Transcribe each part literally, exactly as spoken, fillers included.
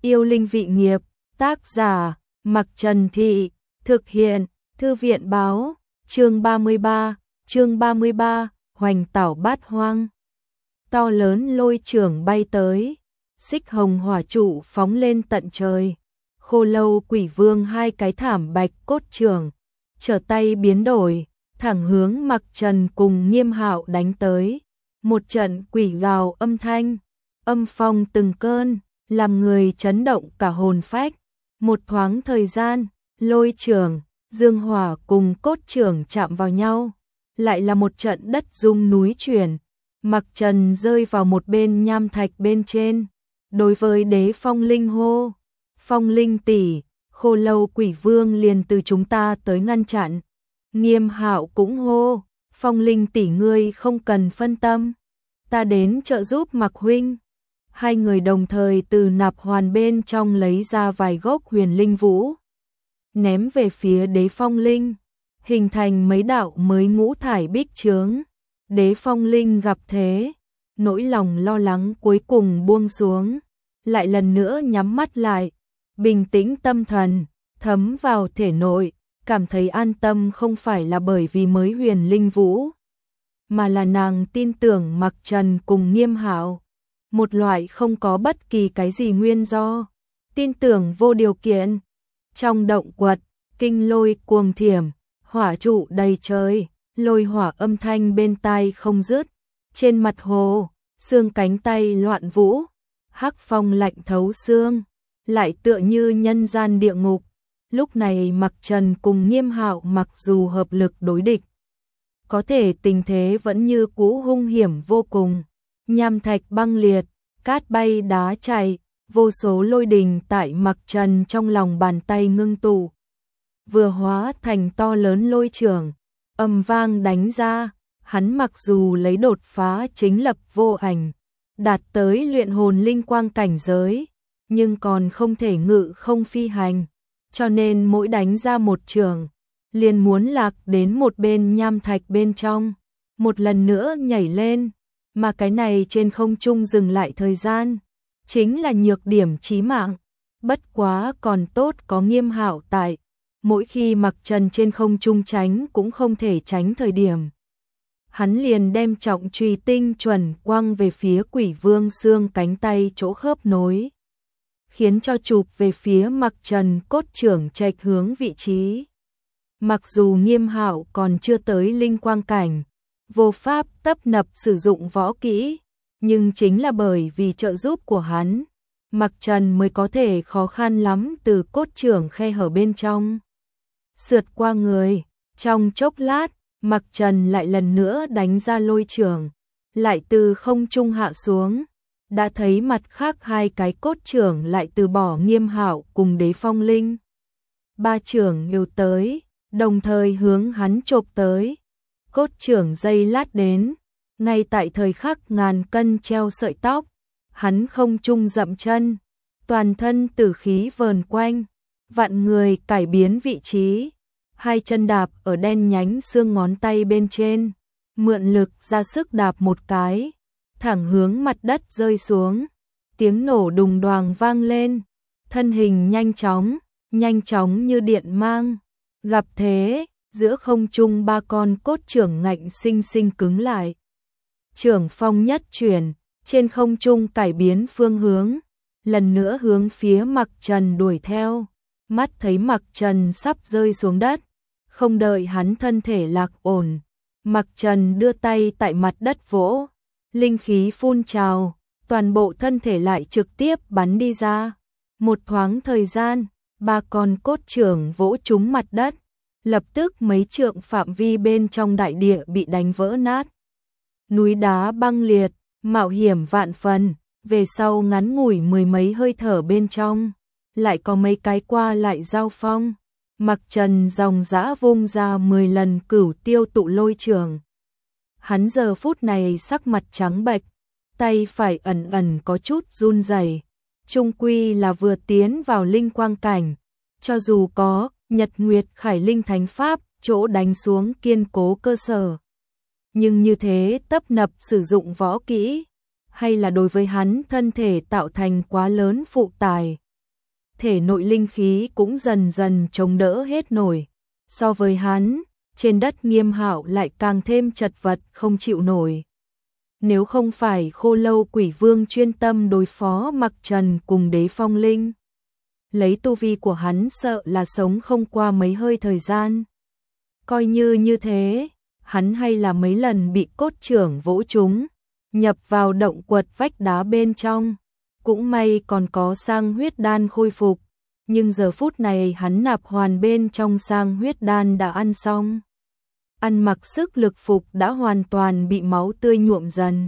Yêu linh vị nghiệp, tác giả, Mặc Trần Thị, thực hiện, Thư viện báo, chương ba mươi ba, chương ba mươi ba, Hoành Tảo Bát Hoang. To lớn lôi chưởng bay tới, xích hồng hỏa trụ phóng lên tận trời. Khô Lâu Quỷ Vương hai cái thảm bạch cốt chưởng, trở tay biến đổi, thẳng hướng Mặc Trần cùng Nghiêm Hạo đánh tới. Một trận quỷ gào âm thanh, âm phong từng cơn, làm người chấn động cả hồn phách. Một thoáng thời gian, lôi chưởng, dương hỏa cùng cốt chưởng chạm vào nhau, lại là một trận đất rung núi chuyển. Mặc Trần rơi vào một bên nham thạch bên trên, đối với Đế Phong Linh hô: Phong Linh tỷ, Khô Lâu Quỷ Vương liền từ chúng ta tới ngăn chặn. Nghiêm Hạo cũng hô: Phong Linh tỷ ngươi không cần phân tâm, ta đến trợ giúp Mặc huynh. Hai người đồng thời từ nạp hoàn bên trong lấy ra vài gốc huyền linh vũ, ném về phía Đế Phong Linh, hình thành mấy đạo mới ngũ thải bích chướng. Đế Phong Linh gặp thế, nỗi lòng lo lắng cuối cùng buông xuống, lại lần nữa nhắm mắt lại, bình tĩnh tâm thần, thấm vào thể nội, cảm thấy an tâm không phải là bởi vì mới huyền linh vũ, mà là nàng tin tưởng Mặc Trần cùng Nghiêm Hạo. Một loại không có bất kỳ cái gì nguyên do, tin tưởng vô điều kiện. Trong động quật, kinh lôi cuồng thiểm, hỏa trụ đầy trời, lôi hỏa âm thanh bên tai không dứt. Trên mặt hồ, xương cánh tay loạn vũ, hắc phong lạnh thấu xương, lại tựa như nhân gian địa ngục. Lúc này Mặc Trần cùng Nghiêm Hạo mặc dù hợp lực đối địch, có thể tình thế vẫn như cũ hung hiểm vô cùng. Nham thạch băng liệt, cát bay đá chảy, vô số lôi đình tại Mặc Trần trong lòng bàn tay ngưng tụ, vừa hóa thành to lớn lôi chưởng, ầm vang đánh ra. Hắn mặc dù lấy đột phá chính lập vô ảnh, đạt tới luyện hồn linh quang cảnh giới, nhưng còn không thể ngự không phi hành, cho nên mỗi đánh ra một chưởng, liền muốn lạc đến một bên nham thạch bên trong, một lần nữa nhảy lên. Mà cái này trên không trung dừng lại thời gian, chính là nhược điểm chí mạng. Bất quá còn tốt có Nghiêm Hạo tại, mỗi khi Mặc Trần trên không trung tránh cũng không thể tránh thời điểm, hắn liền đem trọng truy tinh chuẩn quăng về phía Quỷ Vương xương cánh tay chỗ khớp nối, khiến cho chụp về phía Mặc Trần cốt chưởng chệch hướng vị trí. Mặc dù Nghiêm Hạo còn chưa tới linh quang cảnh, vô pháp tấp nập sử dụng võ kỹ, nhưng chính là bởi vì trợ giúp của hắn, Mặc Trần mới có thể khó khăn lắm từ cốt chưởng khe hở bên trong sượt qua người. Trong chốc lát, Mặc Trần lại lần nữa đánh ra lôi chưởng, lại từ không trung hạ xuống, đã thấy mặt khác hai cái cốt chưởng lại từ bỏ Nghiêm Hạo cùng Đế Phong Linh. Ba chưởng đều tới, đồng thời hướng hắn chộp tới. Cốt chưởng dây lát đến, ngay tại thời khắc ngàn cân treo sợi tóc, hắn không trung dậm chân, toàn thân tử khí vờn quanh, vạn người cải biến vị trí, hai chân đạp ở đen nhánh xương ngón tay bên trên, mượn lực ra sức đạp một cái, thẳng hướng mặt đất rơi xuống. Tiếng nổ đùng đoàng vang lên, thân hình nhanh chóng, nhanh chóng như điện mang. Gặp thế, giữa không trung ba con cốt chưởng ngạnh sinh sinh cứng lại. Chưởng phong nhất chuyển, trên không trung cải biến phương hướng, lần nữa hướng phía Mặc Trần đuổi theo. Mắt thấy Mặc Trần sắp rơi xuống đất, không đợi hắn thân thể lạc ổn, Mặc Trần đưa tay tại mặt đất vỗ, linh khí phun trào, toàn bộ thân thể lại trực tiếp bắn đi ra. Một thoáng thời gian, ba con cốt chưởng vỗ trúng mặt đất, lập tức mấy trượng phạm vi bên trong đại địa bị đánh vỡ nát. Núi đá băng liệt, mạo hiểm vạn phần, về sau ngắn ngủi mười mấy hơi thở bên trong, lại có mấy cái qua lại giao phong. Mặc Trần dòng dã vung ra mười lần cửu tiêu tụ lôi chưởng. Hắn giờ phút này sắc mặt trắng bệch, tay phải ẩn ẩn có chút run rẩy. Trung quy là vừa tiến vào linh quang cảnh, cho dù có Nhật Nguyệt Khải Linh Thánh Pháp chỗ đánh xuống kiên cố cơ sở, nhưng như thế tấp nập sử dụng võ kỹ, hay là đối với hắn thân thể tạo thành quá lớn phụ tải, thể nội linh khí cũng dần dần chống đỡ hết nổi. So với hắn, trên đất Nghiêm Hạo lại càng thêm chật vật không chịu nổi. Nếu không phải Khô Lâu Quỷ Vương chuyên tâm đối phó Mặc Trần cùng Đế Phong Linh, lấy tu vi của hắn sợ là sống không qua mấy hơi thời gian. Coi như như thế, hắn hay là mấy lần bị cốt trưởng vỗ trúng, nhập vào động quật vách đá bên trong. Cũng may còn có sang huyết đan khôi phục, nhưng giờ phút này hắn nạp hoàn bên trong sang huyết đan đã ăn xong. Ăn mặc sức lực phục đã hoàn toàn bị máu tươi nhuộm dần.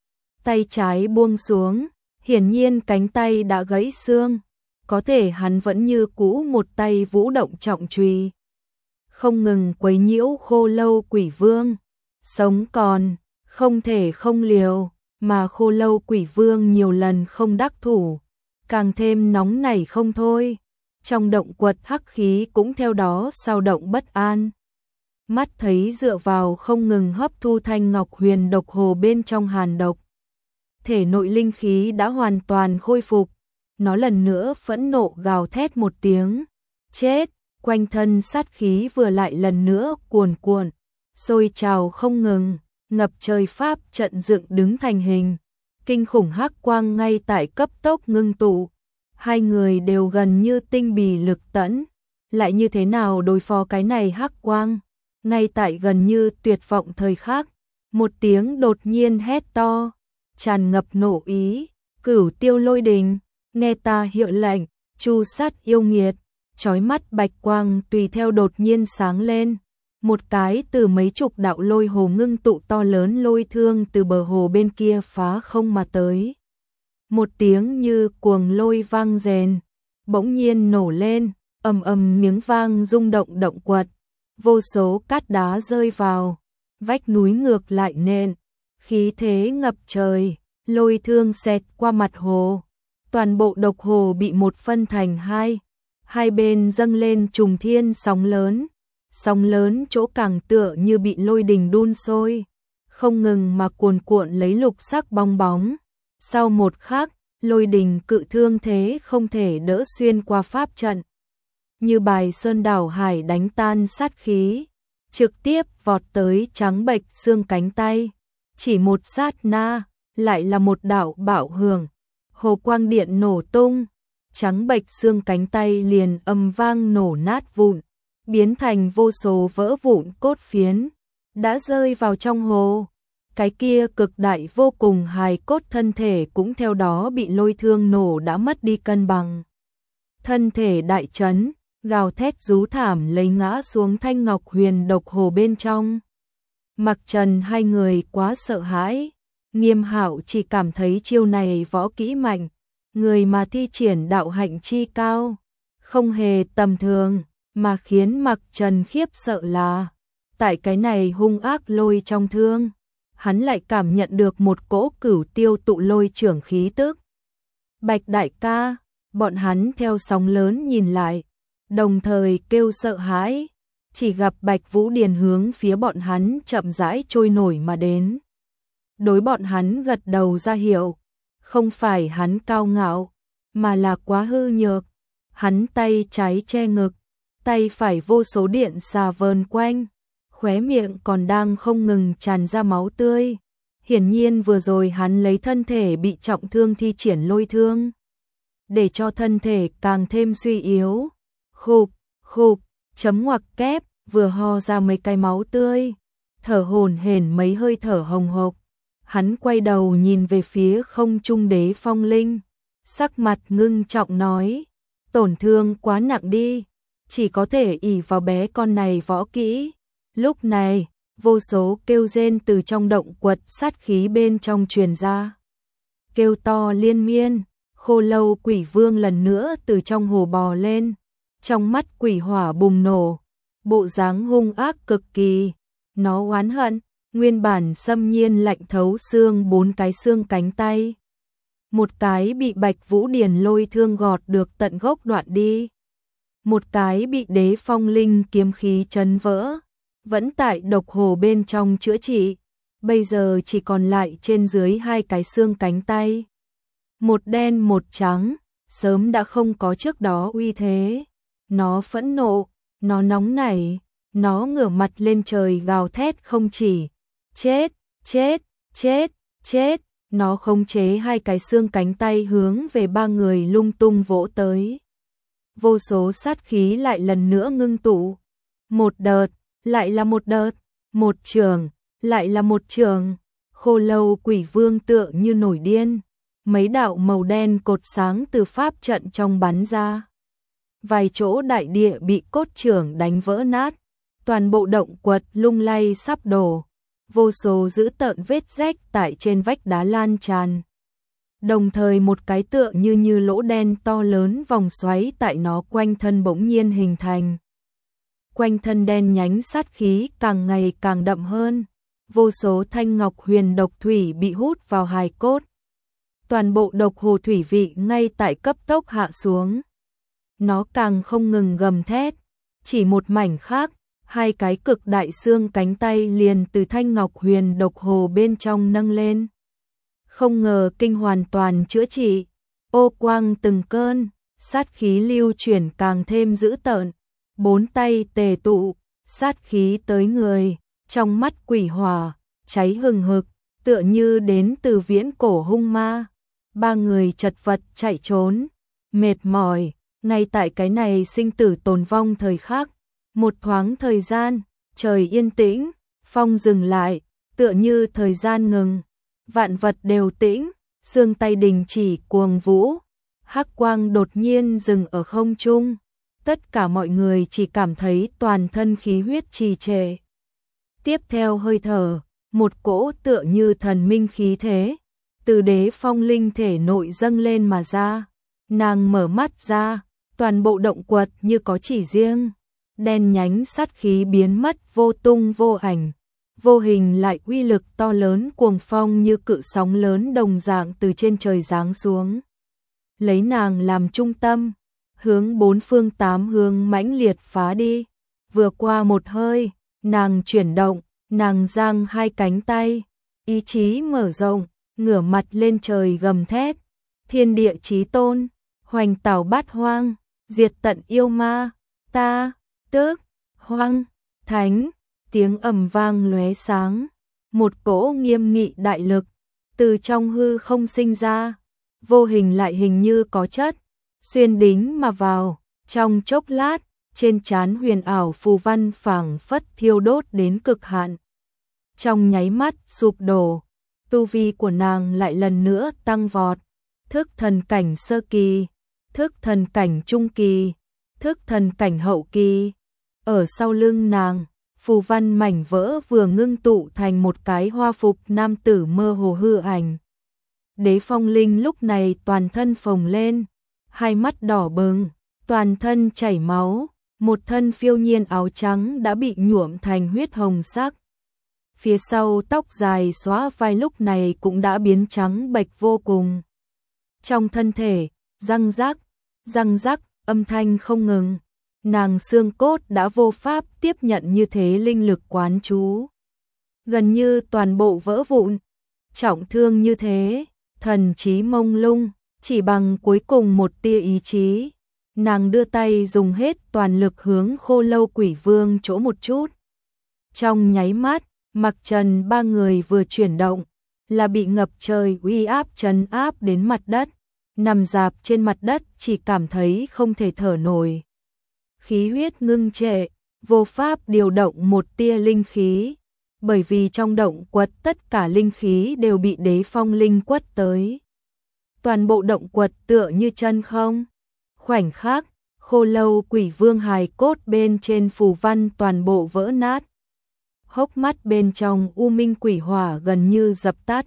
Tay trái buông xuống, hiển nhiên cánh tay đã gãy xương, có thể hắn vẫn như cũ một tay vũ động trọng chùy, không ngừng quấy nhiễu Khô Lâu Quỷ Vương. Sống còn, không thể không liều, mà Khô Lâu Quỷ Vương nhiều lần không đắc thủ, càng thêm nóng nảy không thôi. Trong động quật hắc khí cũng theo đó sao động bất an. Mắt thấy dựa vào không ngừng hấp thu thanh ngọc huyền độc hồ bên trong hàn độc, thể nội linh khí đã hoàn toàn khôi phục. Nó lần nữa phẫn nộ gào thét một tiếng, chết, quanh thân sát khí vừa lại lần nữa cuồn cuộn, sôi trào không ngừng, ngập trời pháp trận dựng đứng thành hình, kinh khủng hắc quang ngay tại cấp tốc ngưng tụ. Hai người đều gần như tinh bì lực tẫn, lại như thế nào đối phó cái này hắc quang? Ngay tại gần như tuyệt vọng thời khắc, một tiếng đột nhiên hét to, tràn ngập nộ ý, Cửu Tiêu Lôi Đình, nghe ta hiệu lệnh, chu sát yêu nghiệt. Chói mắt bạch quang tùy theo đột nhiên sáng lên, một cái từ mấy chục đạo lôi hồ ngưng tụ to lớn lôi thương từ bờ hồ bên kia phá không mà tới. Một tiếng như cuồng lôi vang rền, bỗng nhiên nổ lên, ầm ầm miếng vang rung động động quật, vô số cát đá rơi vào, vách núi ngược lại nện, khí thế ngập trời, lôi thương xẹt qua mặt hồ, toàn bộ độc hồ bị một phân thành hai, hai bên dâng lên trùng thiên sóng lớn, sóng lớn chỗ càng tựa như bị lôi đình đun sôi, không ngừng mà cuồn cuộn lấy lục sắc bong bóng. Sau một khắc, lôi đình cự thương thế không thể đỡ xuyên qua pháp trận, như bài sơn đảo hải đánh tan sát khí, trực tiếp vọt tới trắng bệch xương cánh tay. Chỉ một sát na, lại là một đạo bạo hưởng, hồ quang điện nổ tung, trắng bệch xương cánh tay liền âm vang nổ nát vụn, biến thành vô số vỡ vụn cốt phiến, đã rơi vào trong hồ. Cái kia cực đại vô cùng hài cốt thân thể cũng theo đó bị lôi thương nổ đã mất đi cân bằng. Thân thể đại chấn, gào thét rú thảm lấy ngã xuống thanh ngọc huyền độc hồ bên trong. Mặc Trần hai người quá sợ hãi, Nghiêm Hạo chỉ cảm thấy chiêu này võ kỹ mạnh, người mà thi triển đạo hạnh chi cao, không hề tầm thường, mà khiến Mặc Trần khiếp sợ là, tại cái này hung ác lôi trong thương, hắn lại cảm nhận được một cỗ cửu tiêu tụ lôi trưởng khí tức. Bạch đại ca, bọn hắn theo sóng lớn nhìn lại, đồng thời kêu sợ hãi, chỉ gặp Bạch Vũ Điền hướng phía bọn hắn chậm rãi trôi nổi mà đến. Đối bọn hắn gật đầu ra hiệu, không phải hắn cao ngạo, mà là quá hư nhược. Hắn tay trái che ngực, tay phải vô số điện xà vờn quanh, khóe miệng còn đang không ngừng tràn ra máu tươi. Hiển nhiên vừa rồi hắn lấy thân thể bị trọng thương thi triển lôi thương, để cho thân thể càng thêm suy yếu. Khục, khục, chấm ngoặc kép, vừa ho ra mấy cái máu tươi, thở hổn hển mấy hơi thở hồng hộc. Hắn quay đầu nhìn về phía không trung Đế Phong Linh, sắc mặt ngưng trọng nói, tổn thương quá nặng đi, chỉ có thể ỷ vào bé con này võ kỹ. Lúc này, vô số kêu rên từ trong động quật sát khí bên trong truyền ra. Kêu to liên miên, Khô Lâu Quỷ Vương lần nữa từ trong hồ bò lên, trong mắt quỷ hỏa bùng nổ, bộ dáng hung ác cực kỳ. Nó oán hận, nguyên bản xâm nhiên lạnh thấu xương bốn cái xương cánh tay. Một cái bị Bạch Vũ Điền lôi thương gọt được tận gốc đoạn đi. Một cái bị Đế Phong Linh kiếm khí chấn vỡ, vẫn tại độc hồ bên trong chữa trị, bây giờ chỉ còn lại trên dưới hai cái xương cánh tay. Một đen một trắng, sớm đã không có trước đó uy thế. Nó phẫn nộ, nó nóng nảy, nó ngửa mặt lên trời gào thét không chỉ. Chết, chết, chết, chết, nó khống chế hai cái xương cánh tay hướng về ba người lung tung vỗ tới. Vô số sát khí lại lần nữa ngưng tụ. Một đợt, lại là một đợt, một trường, lại là một trường. Khô Lâu Quỷ Vương tựa như nổi điên, mấy đạo màu đen cột sáng từ pháp trận trong bắn ra. Vài chỗ đại địa bị cốt chưởng đánh vỡ nát, toàn bộ động quật lung lay sắp đổ, vô số dữ tợn vết rách tại trên vách đá lan tràn. Đồng thời một cái tựa như như lỗ đen to lớn vòng xoáy tại nó quanh thân bỗng nhiên hình thành. Quanh thân đen nhánh sát khí càng ngày càng đậm hơn, vô số thanh ngọc huyền độc thủy bị hút vào hài cốt. Toàn bộ độc hồ thủy vị ngay tại cấp tốc hạ xuống. Nó càng không ngừng gầm thét, chỉ một mảnh khác, hai cái cực đại xương cánh tay liền từ thanh ngọc huyền độc hồ bên trong nâng lên. Không ngờ kinh hoàn toàn chữa trị, ô quang từng cơn, sát khí lưu chuyển càng thêm dữ tợn, bốn tay tề tụ, sát khí tới người, trong mắt quỷ hỏa, cháy hừng hực, tựa như đến từ viễn cổ hung ma. Ba người chật vật chạy trốn, mệt mỏi, ngay tại cái này sinh tử tồn vong thời khắc, một thoáng thời gian, trời yên tĩnh, phong dừng lại, tựa như thời gian ngừng, vạn vật đều tĩnh, xương tay đình chỉ cuồng vũ, hắc quang đột nhiên dừng ở không trung, tất cả mọi người chỉ cảm thấy toàn thân khí huyết trì trệ. Tiếp theo hơi thở, một cỗ tựa như thần minh khí thế, từ đế phong linh thể nội dâng lên mà ra, nàng mở mắt ra, toàn bộ động quật như có chỉ riêng, đen nhánh sát khí biến mất vô tung vô ảnh, vô hình lại uy lực to lớn cuồng phong như cự sóng lớn đồng dạng từ trên trời giáng xuống. Lấy nàng làm trung tâm, hướng bốn phương tám hướng mãnh liệt phá đi, vừa qua một hơi, nàng chuyển động, nàng giang hai cánh tay, ý chí mở rộng, ngửa mặt lên trời gầm thét, thiên địa chí tôn, hoành tảo bát hoang, diệt tận yêu ma, ta, tước, hoang, thánh, tiếng ầm vang lóe sáng, một cỗ nghiêm nghị đại lực, từ trong hư không sinh ra, vô hình lại hình như có chất, xuyên đính mà vào, trong chốc lát, trên trán huyền ảo phù văn phảng phất thiêu đốt đến cực hạn. Trong nháy mắt sụp đổ, tu vi của nàng lại lần nữa tăng vọt, thức thần cảnh sơ kỳ, thức thần cảnh trung kỳ, thức thần cảnh hậu kỳ. Ở sau lưng nàng, phù văn mảnh vỡ vừa ngưng tụ thành một cái hoa phục nam tử mơ hồ hư ảnh. Đế phong linh lúc này toàn thân phồng lên, hai mắt đỏ bừng, toàn thân chảy máu, một thân phiêu nhiên áo trắng đã bị nhuộm thành huyết hồng sắc. Phía sau tóc dài xóa vai lúc này cũng đã biến trắng bệch vô cùng. Trong thân thể, răng rắc, răng rắc, âm thanh không ngừng. Nàng xương cốt đã vô pháp tiếp nhận như thế linh lực quán chú. Gần như toàn bộ vỡ vụn, trọng thương như thế, thần trí mông lung, chỉ bằng cuối cùng một tia ý chí. Nàng đưa tay dùng hết toàn lực hướng Khô Lâu Quỷ Vương chỗ một chút. Trong nháy mắt, mặc trần ba người vừa chuyển động, là bị ngập trời uy áp trấn áp đến mặt đất. Nằm dạp trên mặt đất chỉ cảm thấy không thể thở nổi. Khí huyết ngưng trệ, vô pháp điều động một tia linh khí, bởi vì trong động quật tất cả linh khí đều bị đế phong linh quất tới. Toàn bộ động quật tựa như chân không. Khoảnh khắc, Khô Lâu Quỷ Vương hài cốt bên trên phù văn toàn bộ vỡ nát. Hốc mắt bên trong u minh quỷ hỏa gần như dập tắt.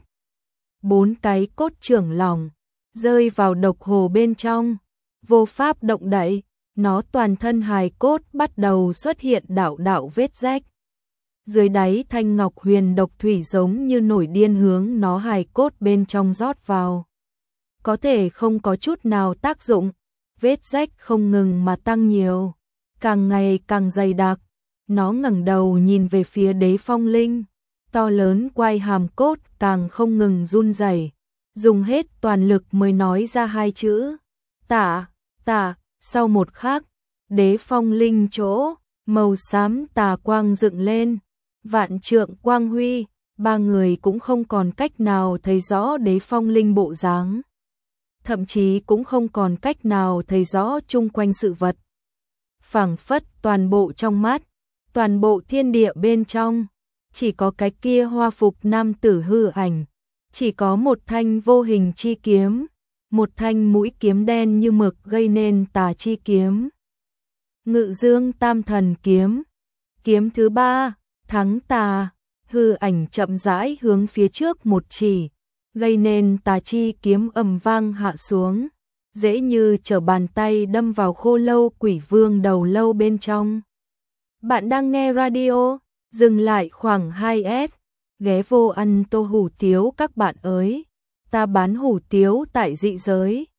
Bốn cái cốt trưởng lòng rơi vào độc hồ bên trong, vô pháp động đậy, nó toàn thân hài cốt bắt đầu xuất hiện đạo đạo vết rách. Dưới đáy thanh ngọc huyền độc thủy giống như nổi điên hướng nó hài cốt bên trong rót vào. Có thể không có chút nào tác dụng, vết rách không ngừng mà tăng nhiều, càng ngày càng dày đặc. Nó ngẩng đầu nhìn về phía đế phong linh, to lớn quai hàm cốt càng không ngừng run rẩy, dùng hết toàn lực mới nói ra hai chữ, Tả, tả, sau một khắc, đế phong linh chỗ, màu xám tà quang dựng lên, vạn trượng quang huy, ba người cũng không còn cách nào thấy rõ đế phong linh bộ dáng. Thậm chí cũng không còn cách nào thấy rõ chung quanh sự vật. Phảng phất toàn bộ trong mắt, toàn bộ thiên địa bên trong, chỉ có cái kia hoa phục nam tử hư ảnh, chỉ có một thanh vô hình chi kiếm, một thanh mũi kiếm đen như mực gây nên tà chi kiếm. Ngự dương tam thần kiếm, kiếm thứ ba, thắng tà, hư ảnh chậm rãi hướng phía trước một chỉ, gây nên tà chi kiếm ầm vang hạ xuống, dễ như trở bàn tay đâm vào khô lâu quỷ vương đầu lâu bên trong. Bạn đang nghe radio, dừng lại khoảng hai s, ghé vô ăn tô hủ tiếu các bạn ơi, ta bán hủ tiếu tại dị giới.